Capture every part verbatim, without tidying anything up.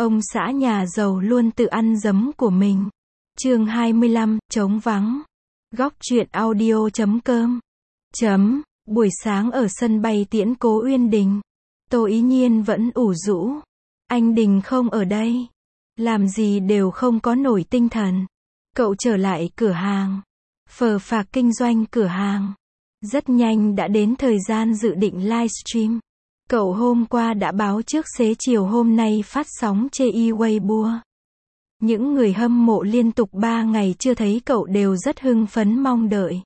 Ông xã nhà giàu luôn tự ăn giấm của mình. Chương hai mươi lăm, trống vắng. Góc truyện audio chấm com. Chấm, buổi sáng ở sân bay tiễn Cố Uyên Đình. Tô Ý Nhiên vẫn ủ rũ. Anh Đình không ở đây. Làm gì đều không có nổi tinh thần. Cậu trở lại cửa hàng. Phờ phạc kinh doanh cửa hàng. Rất nhanh đã đến thời gian dự định livestream. Cậu hôm qua đã báo trước xế chiều hôm nay phát sóng chê y Weibo. Những người hâm mộ liên tục ba ngày chưa thấy cậu đều rất hưng phấn mong đợi.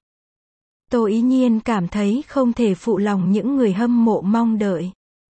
Tô Ý Nhiên cảm thấy không thể phụ lòng những người hâm mộ mong đợi.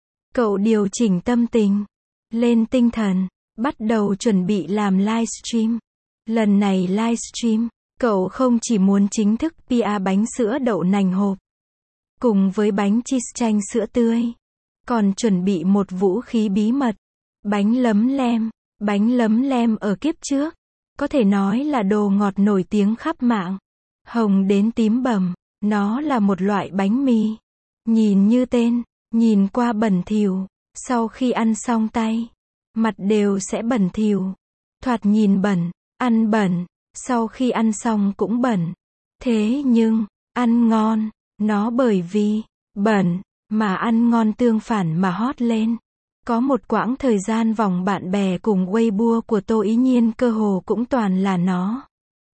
Cậu điều chỉnh tâm tình, lên tinh thần, bắt đầu chuẩn bị làm livestream. Lần này livestream, cậu không chỉ muốn chính thức pê e bánh sữa đậu nành hộp, cùng với bánh cheese chanh sữa tươi, còn chuẩn bị một vũ khí bí mật, bánh lấm lem. Bánh lấm lem ở kiếp trước, có thể nói là đồ ngọt nổi tiếng khắp mạng. Hồng đến tím bầm, nó là một loại bánh mì. Nhìn như tên, nhìn qua bẩn thỉu, sau khi ăn xong tay, mặt đều sẽ bẩn thỉu. Thoạt nhìn bẩn, ăn bẩn, sau khi ăn xong cũng bẩn. Thế nhưng, ăn ngon, nó bởi vì bẩn mà ăn ngon tương phản mà hot lên. Có một quãng thời gian vòng bạn bè cùng Weibo của Tô Ý Nhiên cơ hồ cũng toàn là nó.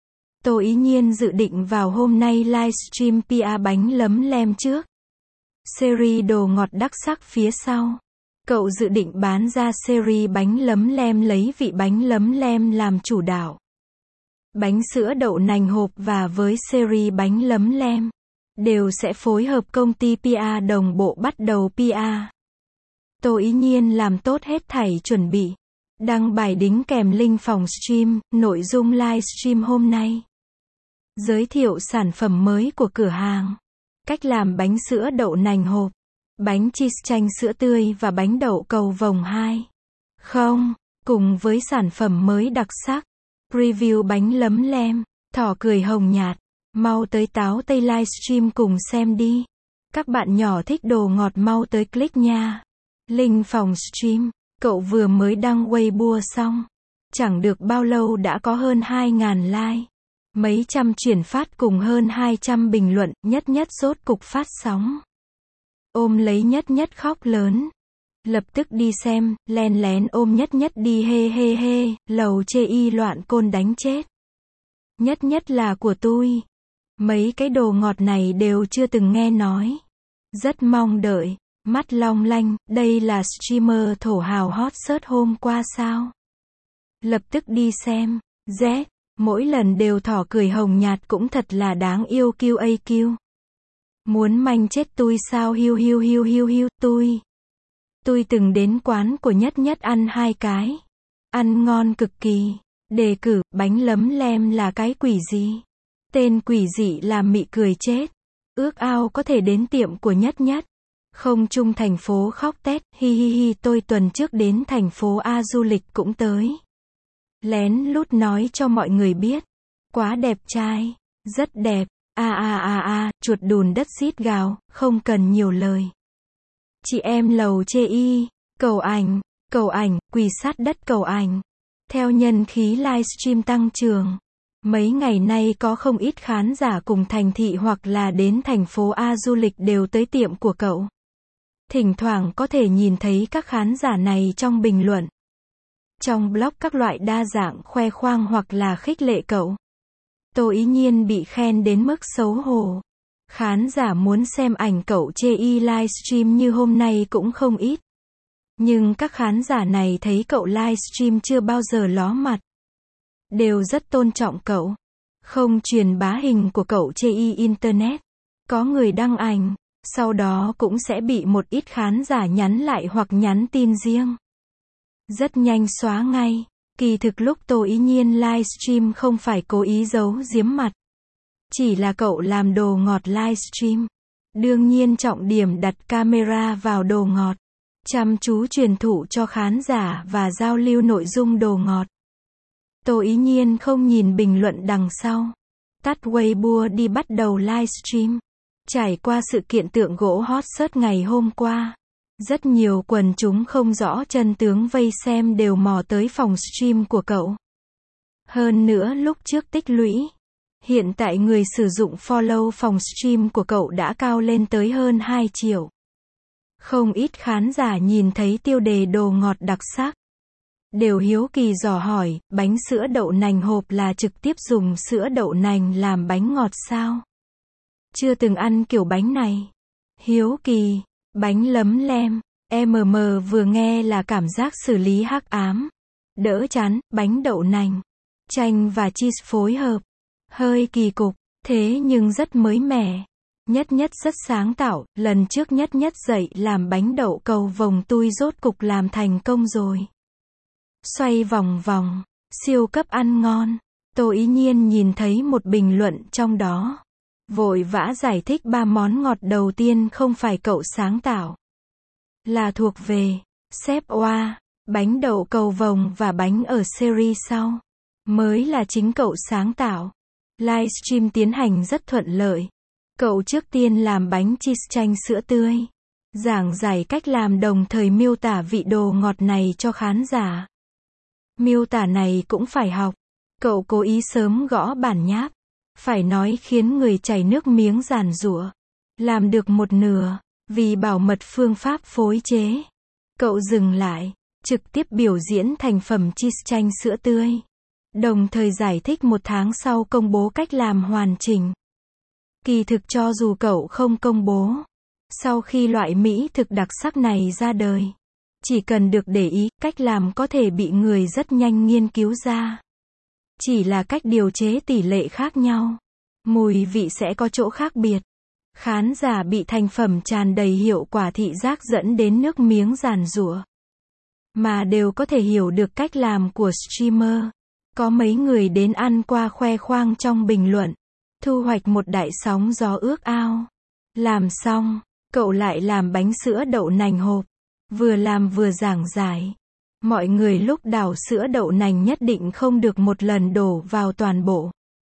Tô Ý Nhiên dự định vào hôm nay livestream pê e bánh lấm lem trước. Series đồ ngọt đắc sắc phía sau. Cậu dự định bán ra series bánh lấm lem lấy vị bánh lấm lem làm chủ đạo. Bánh sữa đậu nành hộp và với series bánh lấm lem đều sẽ phối hợp công ty pê e đồng bộ bắt đầu pê e. Tô Ý Nhiên làm tốt hết thảy chuẩn bị. Đăng bài đính kèm link phòng stream, nội dung livestream hôm nay. Giới thiệu sản phẩm mới của cửa hàng. Cách làm bánh sữa đậu nành hộp, bánh cheese chanh sữa tươi và bánh đậu cầu vồng hai. Không, cùng với sản phẩm mới đặc sắc. Review bánh lấm lem, thỏ cười hồng nhạt. Mau tới táo tây livestream cùng xem đi. Các bạn nhỏ thích đồ ngọt mau tới click nha. Link phòng stream, cậu vừa mới đăng Weibo xong. Chẳng được bao lâu đã có hơn hai nghìn like. Mấy trăm chuyển phát cùng hơn hai trăm bình luận, nhất nhất rốt cục phát sóng. Ôm lấy nhất nhất khóc lớn. Lập tức đi xem, len lén ôm nhất nhất đi hê hê hê, lầu chê y loạn côn đánh chết. Nhất nhất là của tôi. Mấy cái đồ ngọt này đều chưa từng nghe nói. Rất mong đợi. Mắt long lanh, đây là streamer thổ hào hot search hôm qua sao? Lập tức đi xem. Z, mỗi lần đều thỏ cười hồng nhạt cũng thật là đáng yêu kiu a kiu. Muốn manh chết tôi sao hiu hiu hiu hiu hiu, tôi. Tôi từng đến quán của nhất nhất ăn hai cái. Ăn ngon cực kỳ. Đề cử, bánh lấm lem là cái quỷ gì? Tên quỷ dị làm mị cười chết. Ước ao có thể đến tiệm của nhất nhất. Không chung thành phố khóc tét, hi hi hi tôi tuần trước đến thành phố A du lịch cũng tới. Lén lút nói cho mọi người biết. Quá đẹp trai, rất đẹp, a a a a, chuột đùn đất xít gào, không cần nhiều lời. Chị em lầu chê y, cầu ảnh, cầu ảnh, quỳ sát đất cầu ảnh. Theo nhân khí livestream tăng trưởng, mấy ngày nay có không ít khán giả cùng thành thị hoặc là đến thành phố A du lịch đều tới tiệm của cậu. Thỉnh thoảng có thể nhìn thấy các khán giả này trong bình luận. Trong blog các loại đa dạng khoe khoang hoặc là khích lệ cậu. Tô Ý Nhiên bị khen đến mức xấu hổ. Khán giả muốn xem ảnh cậu chê y livestream như hôm nay cũng không ít. Nhưng các khán giả này thấy cậu livestream chưa bao giờ ló mặt. Đều rất tôn trọng cậu. Không truyền bá hình của cậu chê y internet. Có người đăng ảnh. Sau đó cũng sẽ bị một ít khán giả nhắn lại hoặc nhắn tin riêng. Rất nhanh xóa ngay. Kỳ thực lúc Tô Ý Nhiên livestream không phải cố ý giấu giếm mặt. Chỉ là cậu làm đồ ngọt livestream. Đương nhiên trọng điểm đặt camera vào đồ ngọt. Chăm chú truyền thụ cho khán giả và giao lưu nội dung đồ ngọt. Tô Ý Nhiên không nhìn bình luận đằng sau. Tắt Weibo đi bắt đầu livestream. Trải qua sự kiện tượng gỗ hot search ngày hôm qua, Rất nhiều quần chúng không rõ chân tướng vây xem đều mò tới phòng stream của cậu. Hơn nữa lúc trước tích lũy, hiện tại người sử dụng follow phòng stream của cậu đã cao lên tới hơn hai triệu. Không ít khán giả nhìn thấy tiêu đề đồ ngọt đặc sắc, đều hiếu kỳ dò hỏi, bánh sữa đậu nành hộp là trực tiếp dùng sữa đậu nành làm bánh ngọt sao? Chưa từng ăn kiểu bánh này. Hiếu kỳ, bánh lấm lem, em em vừa nghe là cảm giác xử lý hắc ám. Đỡ chán, bánh đậu nành, chanh và cheese phối hợp. Hơi kỳ cục, thế nhưng rất mới mẻ. Nhất Nhất rất sáng tạo, lần trước Nhất Nhất dạy làm bánh đậu cầu vồng tui rốt cục làm thành công rồi. Xoay vòng vòng, siêu cấp ăn ngon. Tô Ý Nhiên nhìn thấy một bình luận trong đó, vội vã giải thích ba món ngọt đầu tiên không phải cậu sáng tạo, là thuộc về Chef Oa, bánh đậu cầu vồng và bánh ở series sau, mới là chính cậu sáng tạo. Livestream tiến hành rất thuận lợi. Cậu trước tiên làm bánh cheese chanh sữa tươi, giảng giải cách làm đồng thời miêu tả vị đồ ngọt này cho khán giả. Miêu tả này cũng phải học. Cậu cố ý sớm gõ bản nháp, phải nói khiến người chảy nước miếng giàn giụa. Làm được một nửa, vì bảo mật phương pháp phối chế, cậu dừng lại, trực tiếp biểu diễn thành phẩm cheese chanh sữa tươi, đồng thời giải thích một tháng sau công bố cách làm hoàn chỉnh. Kỳ thực cho dù cậu không công bố, sau khi loại mỹ thực đặc sắc này ra đời, chỉ cần được để ý, cách làm có thể bị người rất nhanh nghiên cứu ra. Chỉ là cách điều chế tỷ lệ khác nhau, mùi vị sẽ có chỗ khác biệt. Khán giả bị thành phẩm tràn đầy hiệu quả thị giác dẫn đến nước miếng giàn giụa, mà đều có thể hiểu được cách làm của streamer. Có mấy người đến ăn qua khoe khoang trong bình luận, thu hoạch một đại sóng gió ước ao. Làm xong, cậu lại làm bánh sữa đậu nành hộp, vừa làm vừa giảng giải. Mọi người lúc đảo sữa đậu nành nhất định không được một lần đổ vào toàn bộ.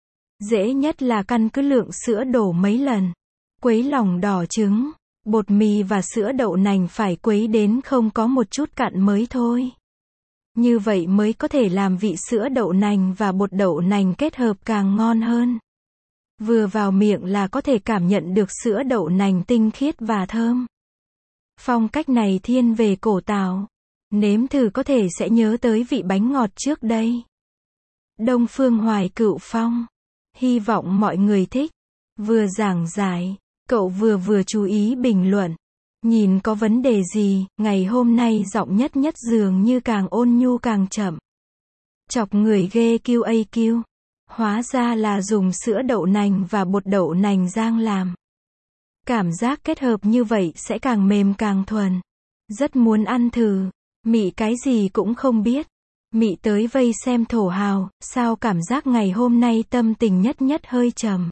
Dễ nhất là căn cứ lượng sữa đổ mấy lần. Quấy lòng đỏ trứng, bột mì và sữa đậu nành phải quấy đến không có một chút cặn mới thôi. Như vậy mới có thể làm vị sữa đậu nành và bột đậu nành kết hợp càng ngon hơn. Vừa vào miệng là có thể cảm nhận được sữa đậu nành tinh khiết và thơm. Phong cách này thiên về cổ Tào. Nếm thử có thể sẽ nhớ tới vị bánh ngọt trước đây. Đông Phương Hoài Cựu Phong. Hy vọng mọi người thích. Vừa giảng giải, cậu vừa vừa chú ý bình luận. Nhìn có vấn đề gì, ngày hôm nay giọng Nhất Nhất dường như càng ôn nhu càng chậm. Chọc người ghê kiu a kiu. Hóa ra là dùng sữa đậu nành và bột đậu nành rang làm. Cảm giác kết hợp như vậy sẽ càng mềm càng thuần. Rất muốn ăn thử. Mị cái gì cũng không biết. Mị tới vây xem thổ hào, sao cảm giác ngày hôm nay tâm tình Nhất Nhất hơi trầm.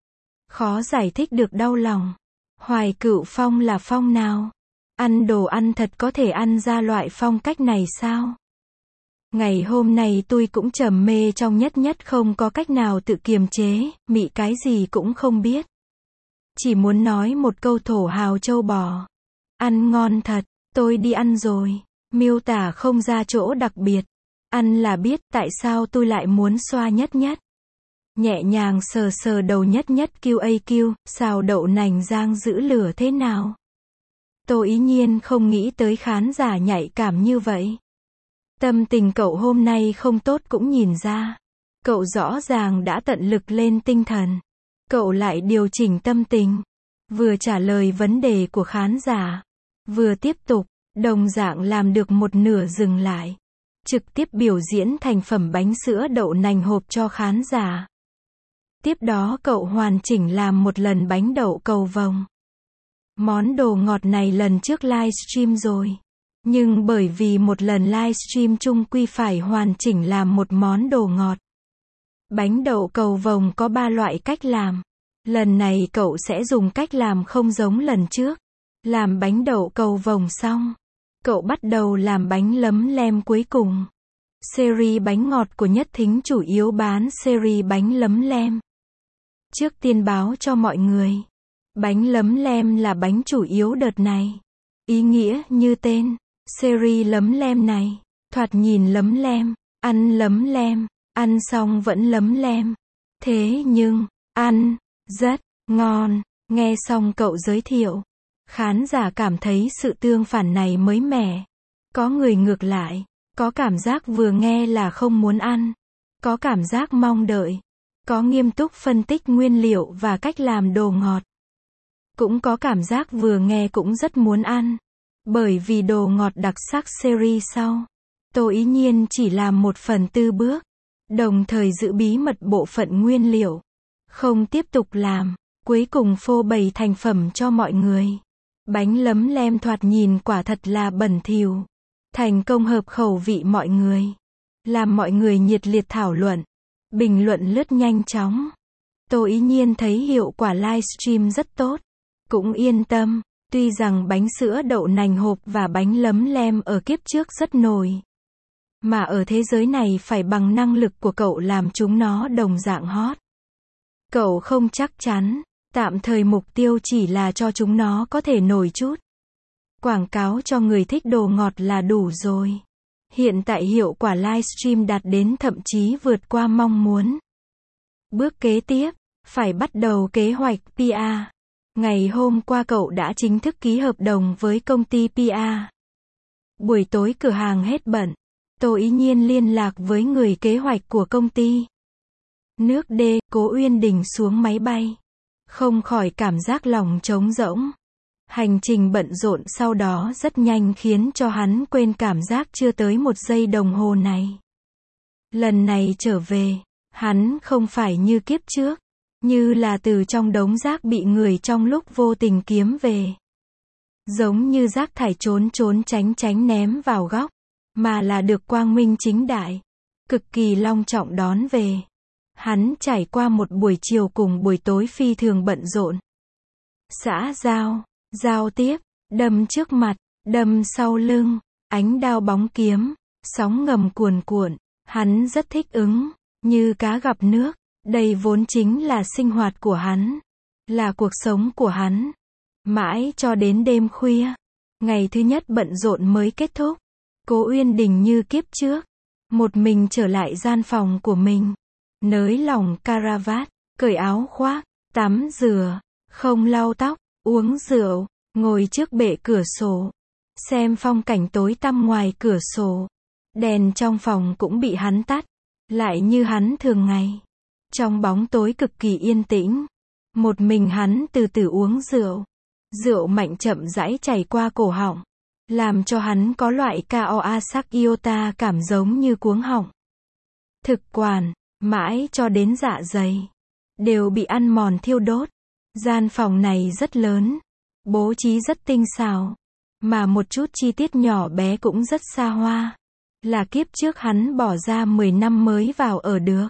Khó giải thích được đau lòng. Hoài Cựu Phong là phong nào? Ăn đồ ăn thật có thể ăn ra loại phong cách này sao? Ngày hôm nay tôi cũng trầm mê trong Nhất Nhất không có cách nào tự kiềm chế, mị cái gì cũng không biết. Chỉ muốn nói một câu thổ hào châu bò. Ăn ngon thật, tôi đi ăn rồi. Miêu tả không ra chỗ đặc biệt. Ăn là biết tại sao tôi lại muốn xoa Nhất Nhất. Nhẹ nhàng sờ sờ đầu Nhất Nhất kiu a kiu, xào đậu nành rang giữ lửa thế nào? Tô Ý Nhiên không nghĩ tới khán giả nhạy cảm như vậy. Tâm tình cậu hôm nay không tốt cũng nhìn ra. Cậu rõ ràng đã tận lực lên tinh thần. Cậu lại điều chỉnh tâm tình. Vừa trả lời vấn đề của khán giả, vừa tiếp tục, đồng dạng làm được một nửa dừng lại. Trực tiếp biểu diễn thành phẩm bánh sữa đậu nành hộp cho khán giả. Tiếp đó cậu hoàn chỉnh làm một lần bánh đậu cầu vồng. Món đồ ngọt này lần trước livestream rồi. Nhưng bởi vì một lần livestream chung quy phải hoàn chỉnh làm một món đồ ngọt. Bánh đậu cầu vồng có ba loại cách làm. Lần này cậu sẽ dùng cách làm không giống lần trước. Làm bánh đậu cầu vồng xong, cậu bắt đầu làm bánh lấm lem cuối cùng. Series bánh ngọt của Nhất Thính chủ yếu bán series bánh lấm lem. Trước tiên báo cho mọi người, bánh lấm lem là bánh chủ yếu đợt này. Ý nghĩa như tên, series lấm lem này, thoạt nhìn lấm lem, ăn lấm lem, ăn xong vẫn lấm lem. Thế nhưng, ăn, rất, ngon, nghe xong cậu giới thiệu. Khán giả cảm thấy sự tương phản này mới mẻ. Có người ngược lại, có cảm giác vừa nghe là không muốn ăn, có cảm giác mong đợi, có nghiêm túc phân tích nguyên liệu và cách làm đồ ngọt. Cũng có cảm giác vừa nghe cũng rất muốn ăn, bởi vì đồ ngọt đặc sắc series sau. Tô Ý Nhiên chỉ làm một phần tư bước, đồng thời giữ bí mật bộ phận nguyên liệu, không tiếp tục làm, cuối cùng phô bày thành phẩm cho mọi người. Bánh lấm lem thoạt nhìn quả thật là bẩn thỉu, thành công hợp khẩu vị mọi người, làm mọi người nhiệt liệt thảo luận, bình luận lướt nhanh chóng. Tô Ý Nhiên thấy hiệu quả livestream rất tốt, cũng yên tâm, tuy rằng bánh sữa đậu nành hộp và bánh lấm lem ở kiếp trước rất nổi, mà ở thế giới này phải bằng năng lực của cậu làm chúng nó đồng dạng hot. Cậu không chắc chắn, tạm thời mục tiêu chỉ là cho chúng nó có thể nổi chút. Quảng cáo cho người thích đồ ngọt là đủ rồi. Hiện tại hiệu quả livestream đạt đến thậm chí vượt qua mong muốn. Bước kế tiếp, phải bắt đầu kế hoạch pê e. Ngày hôm qua cậu đã chính thức ký hợp đồng với công ty pê e. Buổi tối cửa hàng hết bận, Tô Ý Nhiên liên lạc với người kế hoạch của công ty. Nước D, Cố Uyên Đình xuống máy bay. Không khỏi cảm giác lòng trống rỗng. Hành trình bận rộn sau đó rất nhanh khiến cho hắn quên cảm giác chưa tới một giây đồng hồ này. Lần này trở về, hắn không phải như kiếp trước, như là từ trong đống rác bị người trong lúc vô tình kiếm về. Giống như rác thải trốn trốn tránh tránh ném vào góc, mà là được quang minh chính đại, cực kỳ long trọng đón về. Hắn trải qua một buổi chiều cùng buổi tối phi thường bận rộn. Xã giao, giao tiếp, đâm trước mặt, đâm sau lưng, ánh đao bóng kiếm, sóng ngầm cuồn cuộn, hắn rất thích ứng, như cá gặp nước, đây vốn chính là sinh hoạt của hắn, là cuộc sống của hắn. Mãi cho đến đêm khuya, ngày thứ nhất bận rộn mới kết thúc, Cố Uyên Đình như kiếp trước, một mình trở lại gian phòng của mình, nới lỏng caravat, cởi áo khoác, tắm rửa, không lau tóc, uống rượu, ngồi trước bệ cửa sổ, xem phong cảnh tối tăm ngoài cửa sổ. Đèn trong phòng cũng bị hắn tắt, lại như hắn thường ngày. Trong bóng tối cực kỳ yên tĩnh, một mình hắn từ từ uống rượu. Rượu mạnh chậm rãi chảy qua cổ họng, làm cho hắn có loại Kaoasak Iota cảm giống như cuống họng. Thực quản, mãi cho đến dạ dày, đều bị ăn mòn thiêu đốt. Gian phòng này rất lớn, bố trí rất tinh xảo, mà một chút chi tiết nhỏ bé cũng rất xa hoa. Là kiếp trước hắn bỏ ra mười năm mới vào ở được.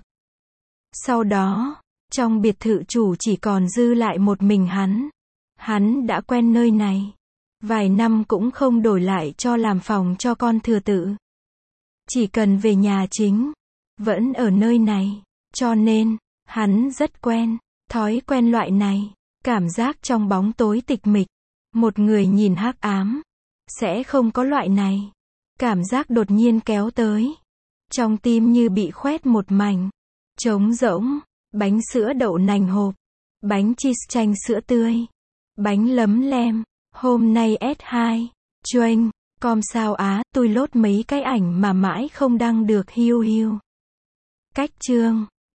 Sau đó, trong biệt thự chủ chỉ còn dư lại một mình hắn. Hắn đã quen nơi này. Vài năm cũng không đổi lại cho làm phòng cho con thừa tự. Chỉ cần về nhà chính, vẫn ở nơi này. Cho nên, hắn rất quen, thói quen loại này. Cảm giác trong bóng tối tịch mịch, một người nhìn hắc ám, sẽ không có loại này. Cảm giác đột nhiên kéo tới. Trong tim như bị khoét một mảnh. Trống rỗng, bánh sữa đậu nành hộp, bánh cheese chanh sữa tươi, bánh lấm lem. Hôm nay S hai, Chuyên, com sao Á, tôi lốt mấy cái ảnh mà mãi không đăng được hiu hiu. Cách chương